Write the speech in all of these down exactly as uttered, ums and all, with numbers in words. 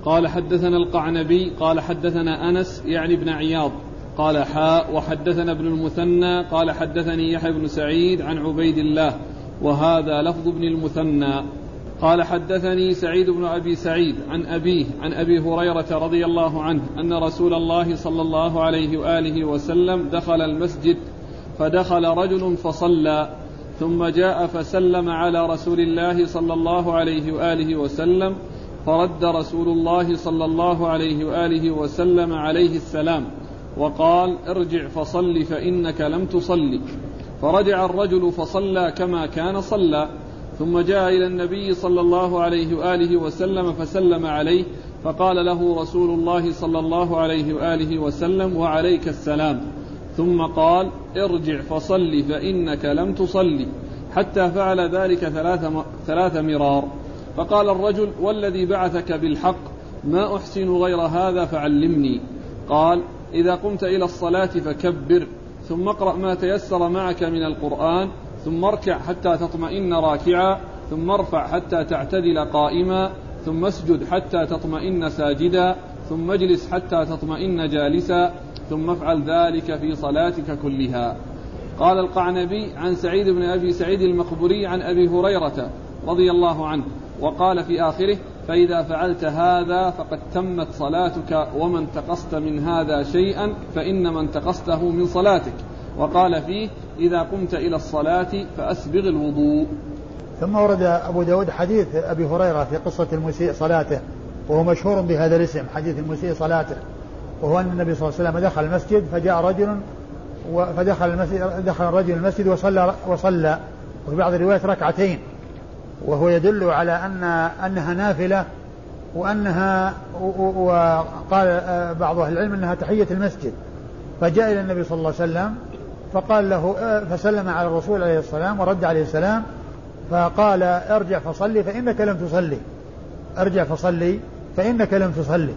قال حدثنا القعنبي قال حدثنا أنس يعني بن عياض قال حاء وحدثنا ابن المثنى قال حدثني يحيى بن سعيد عن عبيد الله وهذا لفظ ابن المثنى قال حدثني سعيد بن أبي سعيد عن أبيه عن أبي هريرة رضي الله عنه أن رسول الله صلى الله عليه وآله وسلم دخل المسجد فدخل رجل فصلى ثم جاء فسلم على رسول الله صلى الله عليه وآله وسلم فرد رسول الله صلى الله عليه وآله وسلم عليه السلام وقال ارجع فصل فإنك لم تصلي. فرجع الرجل فصلى كما كان صلى ثم جاء إلى النبي صلى الله عليه وآله وسلم فسلم عليه فقال له رسول الله صلى الله عليه وآله وسلم وعليك السلام ثم قال ارجع فصل فإنك لم تصلي حتى فعل ذلك ثلاث, ثلاث مرار. فقال الرجل والذي بعثك بالحق ما أحسن غير هذا فعلمني. قال إذا قمت إلى الصلاة فكبر ثم اقرأ ما تيسر معك من القرآن ثم اركع حتى تطمئن راكعا ثم ارفع حتى تعتدل قائما ثم اسجد حتى تطمئن ساجدا ثم اجلس حتى تطمئن جالسا ثم افعل ذلك في صلاتك كلها. قال القعنبي عن سعيد بن أبي سعيد المقبري عن أبي هريرة رضي الله عنه وقال في آخره فإذا فعلت هذا فقد تمت صلاتك وما انتقصت من هذا شيئا فإنما انتقصته من صلاتك. وقال فيه إذا قمت إلى الصلاة فأسبغ الوضوء. ثم ورد أبو داود حديث أبي هريرة في قصة المسيء صلاته وهو مشهور بهذا الاسم حديث المسيء صلاته، وهو أن النبي صلى الله عليه وسلم دخل المسجد فجاء رجل فدخل المسجد دخل الرجل المسجد وصلى وصلى وفي بعض الروايات ركعتين، وهو يدل على أن أنها نافلة وأنها وقال بعض أهل العلم أنها تحية المسجد. فجاء إلى النبي صلى الله عليه وسلم فقال له فسلم على الرسول عليه السلام ورد عليه السلام فقال ارجع فصلي فإنك لم تصلي ارجع فصلي فإنك لم تصلي.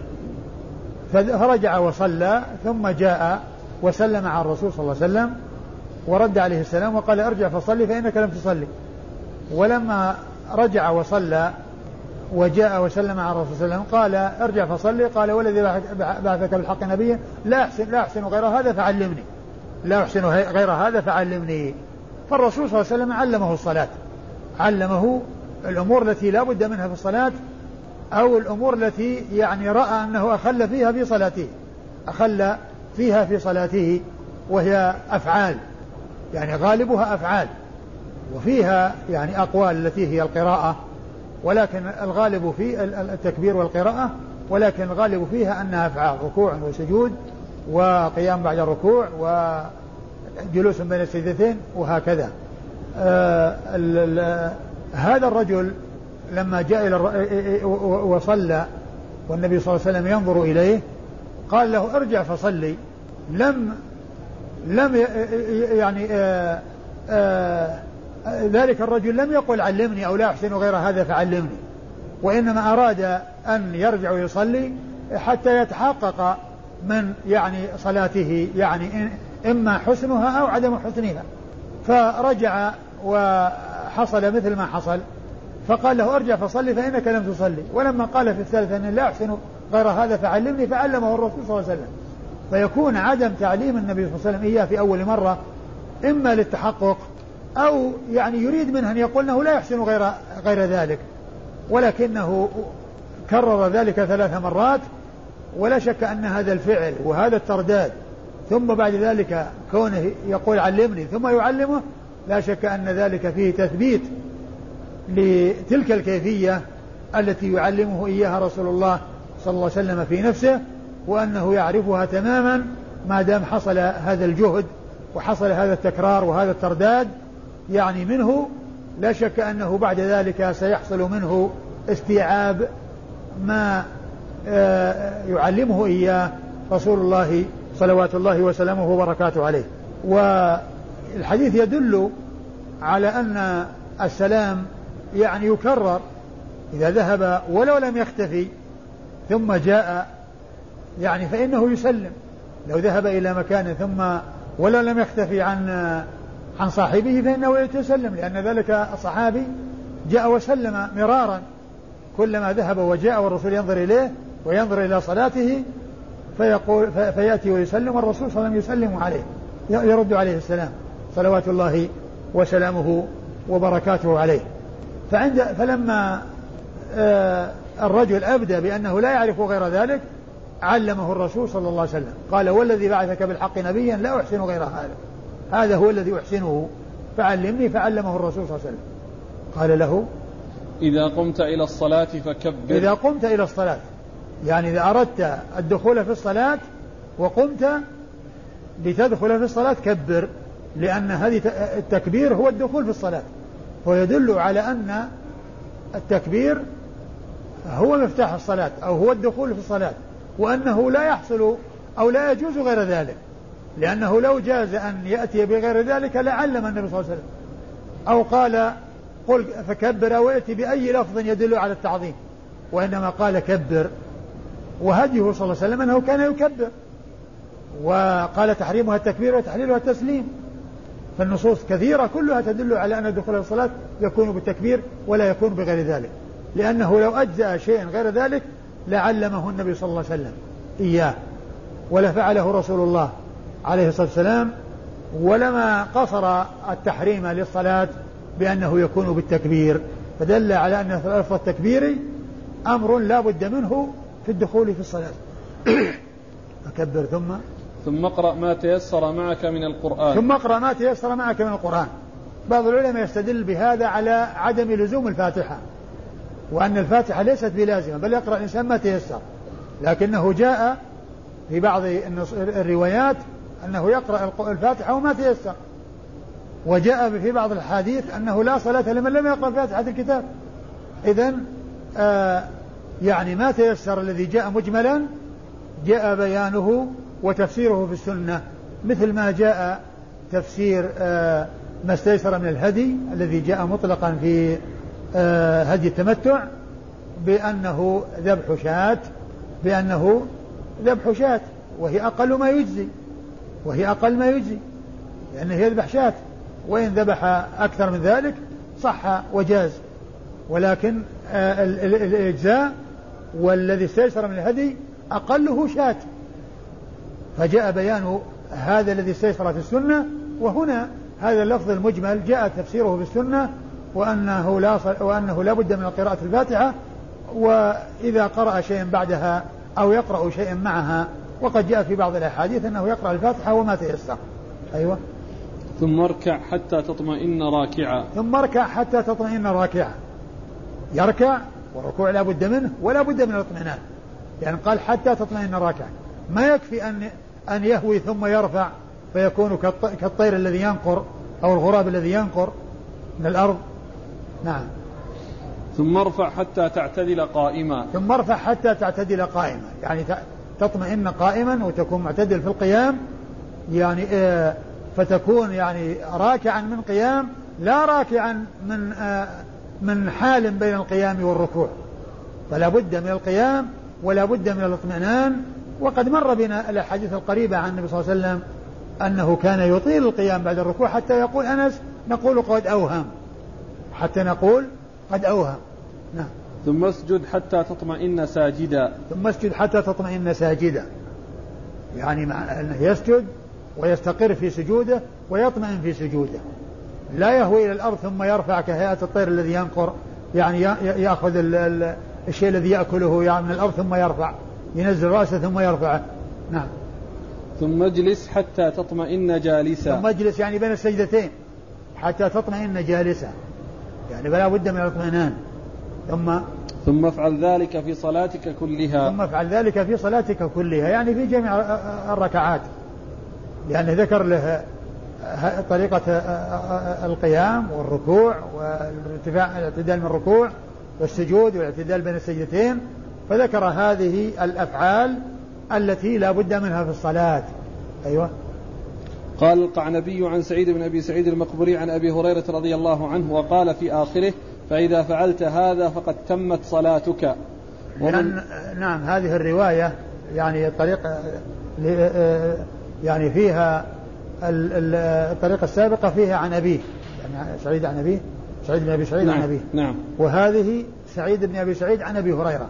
فرجع وصلى ثم جاء وسلم على الرسول صلى الله عليه وسلم ورد عليه السلام وقال ارجع فصلي فإنك لم تصلي. ولما رجع وصلى وجاء وسلم على الرسول صلى الله عليه وسلم قال ارجع فصلي قال والذي بعثك بالحق نبيا لا أحسن, لا أحسن غير هذا فعلمني لا أحسن غير هذا فعلمني. فالرسول صلى الله عليه وسلم علمه الصلاة، علمه الأمور التي لا بد منها في الصلاة أو الأمور التي يعني رأى أنه أخل فيها في صلاته أخل فيها في صلاته وهي أفعال، يعني غالبها أفعال وفيها يعني أقوال التي هي القراءة، ولكن الغالب في التكبير والقراءة، ولكن الغالب فيها أنها أفعال ركوع وسجود وقيام بعد الركوع وجلوس بين السجدتين وهكذا. آه ال ال هذا الرجل لما جاء إلى وصلى والنبي صلى الله عليه وسلم ينظر إليه قال له ارجع فصلي، لم لم يعني آه آه ذلك الرجل لم يقل علمني أو لا أحسن غير هذا فعلمني، وإنما أراد أن يرجع ويصلي حتى يتحقق من يعني صلاته يعني إما حسنها أو عدم حسنها. فرجع وحصل مثل ما حصل فقال له ارجع فصلي فإنك لم تصلي. ولما قال في الثالثة أن لا أحسن غير هذا فعلمني فعلمه الرسول صلى الله عليه وسلم. فيكون عدم تعليم النبي صلى الله عليه وسلم إياه في أول مرة إما للتحقق أو يعني يريد منه أن يقول أنه لا يحسن غير, غير ذلك، ولكنه كرر ذلك ثلاث مرات. ولا شك أن هذا الفعل وهذا الترداد ثم بعد ذلك كونه يقول علمني ثم يعلمه لا شك أن ذلك فيه تثبيت لتلك الكيفية التي يعلمه إياها رسول الله صلى الله عليه وسلم في نفسه، وأنه يعرفها تماما ما دام حصل هذا الجهد وحصل هذا التكرار وهذا الترداد يعني منه. لا شك أنه بعد ذلك سيحصل منه استيعاب ما يعلمه إياه رسول الله صلوات الله وسلامه وبركاته عليه. والحديث يدل على أن السلام يعني يكرر إذا ذهب ولو لم يختفي ثم جاء يعني فإنه يسلم. لو ذهب إلى مكان ثم ولو لم يختفي عن عن صاحبه فإنه يتسلم، لأن ذلك الصحابي جاء وسلم مرارا كلما ذهب وجاء والرسول ينظر إليه وينظر إلى صلاته فيقول فيأتي ويسلم والرسول صلى الله عليه وسلم يسلم عليه يرد عليه السلام صلوات الله وسلامه وبركاته عليه. فعند فلما آه الرجل أبدى بأنه لا يعرف غير ذلك علمه الرسول صلى الله عليه وسلم قال والذي بعثك بالحق نبيا لا أحسن غير هذا هذا هو الذي أحسنه فعلمني فعلمه الرسول صلى الله عليه وسلم. قال له إذا قمت إلى الصلاة فكبر. إذا قمت إلى الصلاة يعني إذا أردت الدخول في الصلاة وقمت لتدخل في الصلاة كبر لأن هذه التكبير هو الدخول في الصلاة ويدل على أن التكبير هو مفتاح الصلاة أو هو الدخول في الصلاة وأنه لا يحصل أو لا يجوز غير ذلك لأنه لو جاز أن يأتي بغير ذلك لعلم النبي صلى الله عليه وسلم أو قال قل فكبر أو يأتي بأي لفظ يدل على التعظيم وإنما قال كبر وهديه صلى الله عليه وسلم أنه كان يكبر وقال تحريمها التكبير وتحليلها التسليم. فالنصوص كثيرة كلها تدل على أن الدخول في الصلاة يكون بالتكبير ولا يكون بغير ذلك لأنه لو أجزأ شيء غير ذلك لعلمه النبي صلى الله عليه وسلم إياه ولفعله رسول الله عليه الصلاة والسلام ولما قصر التحريم للصلاة بأنه يكون بالتكبير فدل على أن لفظ التكبير أمر لا بد منه في الدخول في الصلاة. أكبر ثم ثم اقرأ ما تيسر معك من القرآن ثم اقرأ ما تيسر معك من القرآن. بعض العلماء يستدل بهذا على عدم لزوم الفاتحة وأن الفاتحة ليست بلازمة بل يقرأ الإنسان ما تيسر لكنه جاء في بعض الروايات أنه يقرأ الفاتحة وما تيسر وجاء في بعض الحديث أنه لا صلاة لمن لم يقرأ فاتحة الكتاب. إذن آه يعني ما تيسر الذي جاء مجملا جاء بيانه وتفسيره في السنة مثل ما جاء تفسير آه ما استيسر من الهدي الذي جاء مطلقا في آه هدي التمتع بأنه ذبح شاة بأنه ذبح شاة وهي أقل ما يجزي وهي أقل ما يجزي لأنه يذبح شاة وإن ذبح أكثر من ذلك صح وجاز ولكن آه الإجزاء والذي استيسر من الهدي أقله شاة. فجاء بيان هذا الذي استيسر في السنة وهنا هذا اللفظ المجمل جاء تفسيره في السنة وأنه لا, وأنه لا بد من قراءة الفاتحة وإذا قرأ شيئا بعدها أو يقرأ شيئا معها وقد جاء في بعض الأحاديث أنه يقرأ الفاتحة وما تيسر. أيوة. ثم اركع حتى تطمئن راكعا ثم اركع حتى تطمئن راكعا يركع والركوع لا بد منه ولا بد من الاطمئنان يعني قال حتى تطمئن راكعا ما يكفي أن أن يهوي ثم يرفع فيكون كالطير الذي ينقر أو الغراب الذي ينقر من الأرض. نعم. ثم ارفع حتى تعتدل قائما ثم ارفع حتى تعتدل قائما يعني تطمئن قائما وتكون معتدل في القيام يعني آه فتكون يعني راكعا من قيام لا راكعا من آه من حال بين القيام والركوع فلا بد من القيام ولا بد من الاطمئنان. وقد مر بنا الأحاديث القريبة عن النبي صلى الله عليه وسلم أنه كان يطيل القيام بعد الركوع حتى يقول أنس نقول قد أوهم حتى نقول قد أوهم. نعم. ثم اسجد حتى تطمئن ساجدا ثم اسجد حتى تطمئن ساجدا يعني مع أنه يسجد ويستقر في سجوده ويطمئن في سجوده لا يهوي إلى الأرض ثم يرفع كهيئة الطير الذي ينقر يعني يأخذ الشيء الذي يأكله يعني من الأرض ثم يرفع ينزل رأسه ثم يرفعه. نعم. ثم اجلس حتى تطمئن جالسا ثم اجلس يعني بين السجدتين حتى تطمئن جالسا يعني فلا بد من الاطمئنان. ثم ثم افعل ذلك في صلاتك كلها ثم افعل ذلك في صلاتك كلها يعني في جميع الركعات لأنه ذكر له طريقة القيام والركوع والارتفاع الاعتدال من الركوع والسجود والاعتدال بين السجدتين فذكر هذه الأفعال التي لا بد منها في الصلاة. أيوة. قال القعنبي عن سعيد بن أبي سعيد المقبري عن أبي هريرة رضي الله عنه وقال في آخره فإذا فعلت هذا فقد تمت صلاتك. ومن نعم هذه الرواية يعني الطريقة يعني فيها الطريقة السابقة فيها عن أبيه يعني سعيد عن أبيه سعيد بن أبي سعيد نعم. عن أبيه نعم. وهذه سعيد بن أبي سعيد عن أبي هريرة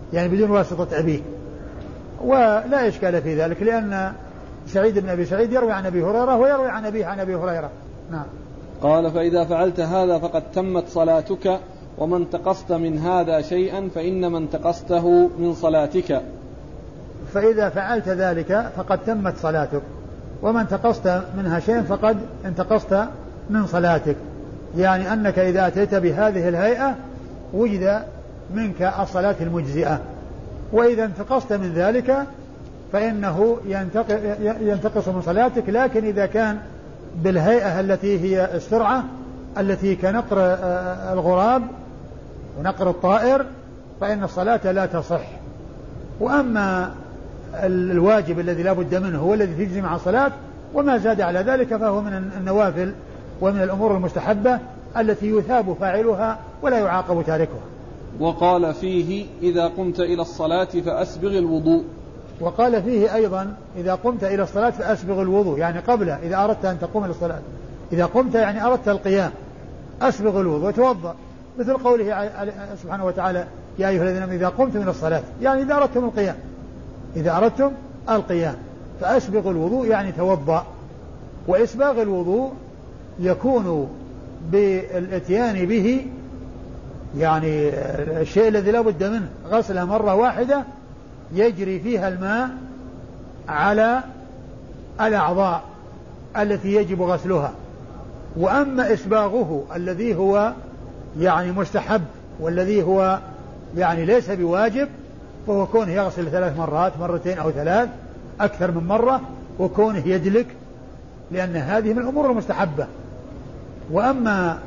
يعني بدون واسطة أبيه، ولا إشكال في ذلك لأن سعيد بن أبي سعيد يروي عن أبي هريرة ويروي عن أبيه عن أبي هريرة. نعم. قال فإذا فعلت هذا فقد تمت صلاتك، ومن انتقصت من هذا شيئا فإنما انتقصته من صلاتك. فإذا فعلت ذلك فقد تمت صلاتك، ومن انتقصت منها شيئا فقد انتقصت من صلاتك، يعني أنك إذا أتيت بهذه الهيئة وجد منك الصلاة المجزئة، وإذا انتقصت من ذلك فإنه ينتقص من صلاتك. لكن إذا كان بالهيئة التي هي السرعة التي كنقر الغراب ونقر الطائر فإن الصلاة لا تصح. وأما الواجب الذي لا بد منه هو الذي تجزي مع الصلاة، وما زاد على ذلك فهو من النوافل ومن الأمور المستحبة التي يثاب فاعلها ولا يعاقب تاركها. وقال فيه إذا قمت إلى الصلاة فأسبغ الوضوء. وقال فيه أيضا إذا قمت إلى الصلاة فأسبغ الوضوء، يعني قبل إذا أردت أن تقوم إلى الصلاة، إذا قمت يعني أردت القيام أسبغ الوضوء وتوضأ، مثل قوله سبحانه وتعالى يا أيها الذين آمنوا إذا قمتم إلى الصلاة، يعني إذا أردتم القيام، إذا أردتم القيام فأسبغ الوضوء يعني توضأ. وإسباغ الوضوء يكون بالاتيان به، يعني الشيء الذي لا بد منه غسله مرة واحدة يجري فيها الماء على الأعضاء التي يجب غسلها. وأما إسباغه الذي هو يعني مستحب والذي هو يعني ليس بواجب فهو كونه يغسل ثلاث مرات، مرتين أو ثلاث أكثر من مرة، وكونه يدلك، لأن هذه من الأمور المستحبة. وأما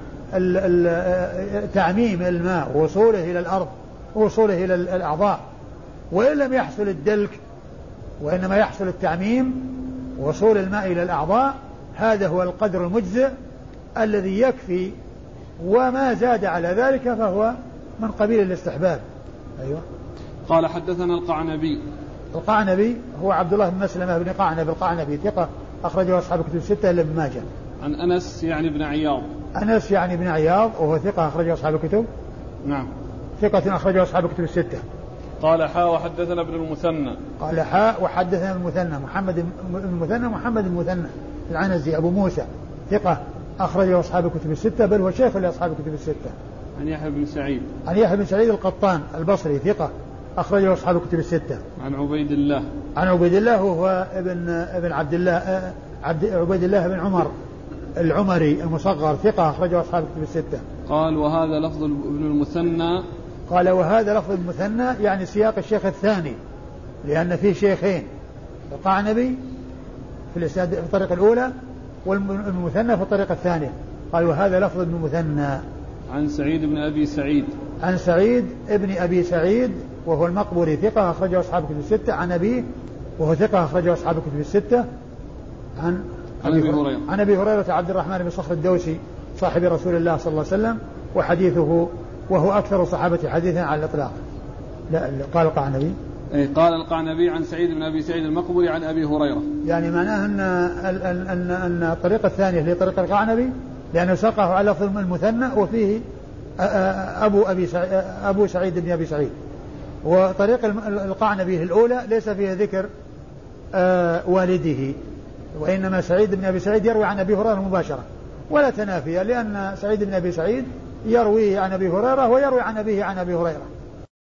تعميم الماء ووصوله إلى الأرض ووصوله إلى الأعضاء وإن لم يحصل الدلك وإنما يحصل التعميم ووصول الماء إلى الأعضاء، هذا هو القدر المجزئ الذي يكفي، وما زاد على ذلك فهو من قبيل الاستحباب. أيوة. قال حدثنا القعنبي. القعنبي هو عبد الله بن مسلمة بن قعنب القعنبي ثقة أخرجه أصحاب الكتب الستة إلا ابن ماجه. عن أنس يعني بن عياض. أنس يعني بن عياض وهو ثقة أخرجه أصحاب الكتب. نعم. ثقة أخرجه أصحاب الكتب الستة. قال حاء وحدثنا ابن المثنى. قال حاء وحدثنا ابن المثنى محمد بن المثنى محمد بن المثنى العنزي أبو موسى ثقة أخرجه أصحاب الكتب الستة، بل هو شيخ لأصحاب الكتب الستة. عن يحيى بن سعيد. عن يحيى بن سعيد القطان البصري ثقة أخرجه أصحاب الكتب الستة. عن عبيد الله. عن عبيد الله وهو ابن ابن عبد الله عبد عبيد الله بن عمر العمري المصغر ثقة أخرجه أصحاب الكتب الستة. قال وهذا لفظ ابن المثنى. قال وهذا لفظ المثنى يعني سياق الشيخ الثاني، لأن فيه شيخين القعنبي في الإسناد في الطريقة الأولى والمثنى في الطريقة الثانية. قال وهذا لفظ ابن المثنى. عن سعيد بن أبي سعيد. عن سعيد ابن أبي سعيد وهو المقبوري ثقة أخرجه أصحاب الكتب الستة. عن أبيه وهو ثقة أخرجه أصحاب الكتب الستة. عن عن أبي هريرة. عن أبي هريرة عبد الرحمن بن صخر الدوسي صاحب رسول الله صلى الله عليه وسلم، وحديثه وهو أكثر الصحابة حديثا على الإطلاق. لا قال القعنبي. أي قال القعنبي عن سعيد بن أبي سعيد المقبوري عن أبي هريرة. يعني معناه أن أن أن أن الطريقة الثانية هي طريقة القعنبي لأنه ساقه على لفظ المثنى وفيه أبو أبي سعيد أبو سعيد بن أبي سعيد. وطريق القعنبي الأولى ليس فيها ذكر والده، وإنما سعيد بن أبي سعيد يروي عن أبي هريرة مباشرة، ولا تنافي، لأن سعيد بن أبي سعيد يروي عن أبي هريرة ويروي عن أبيه عن أبي هريرة.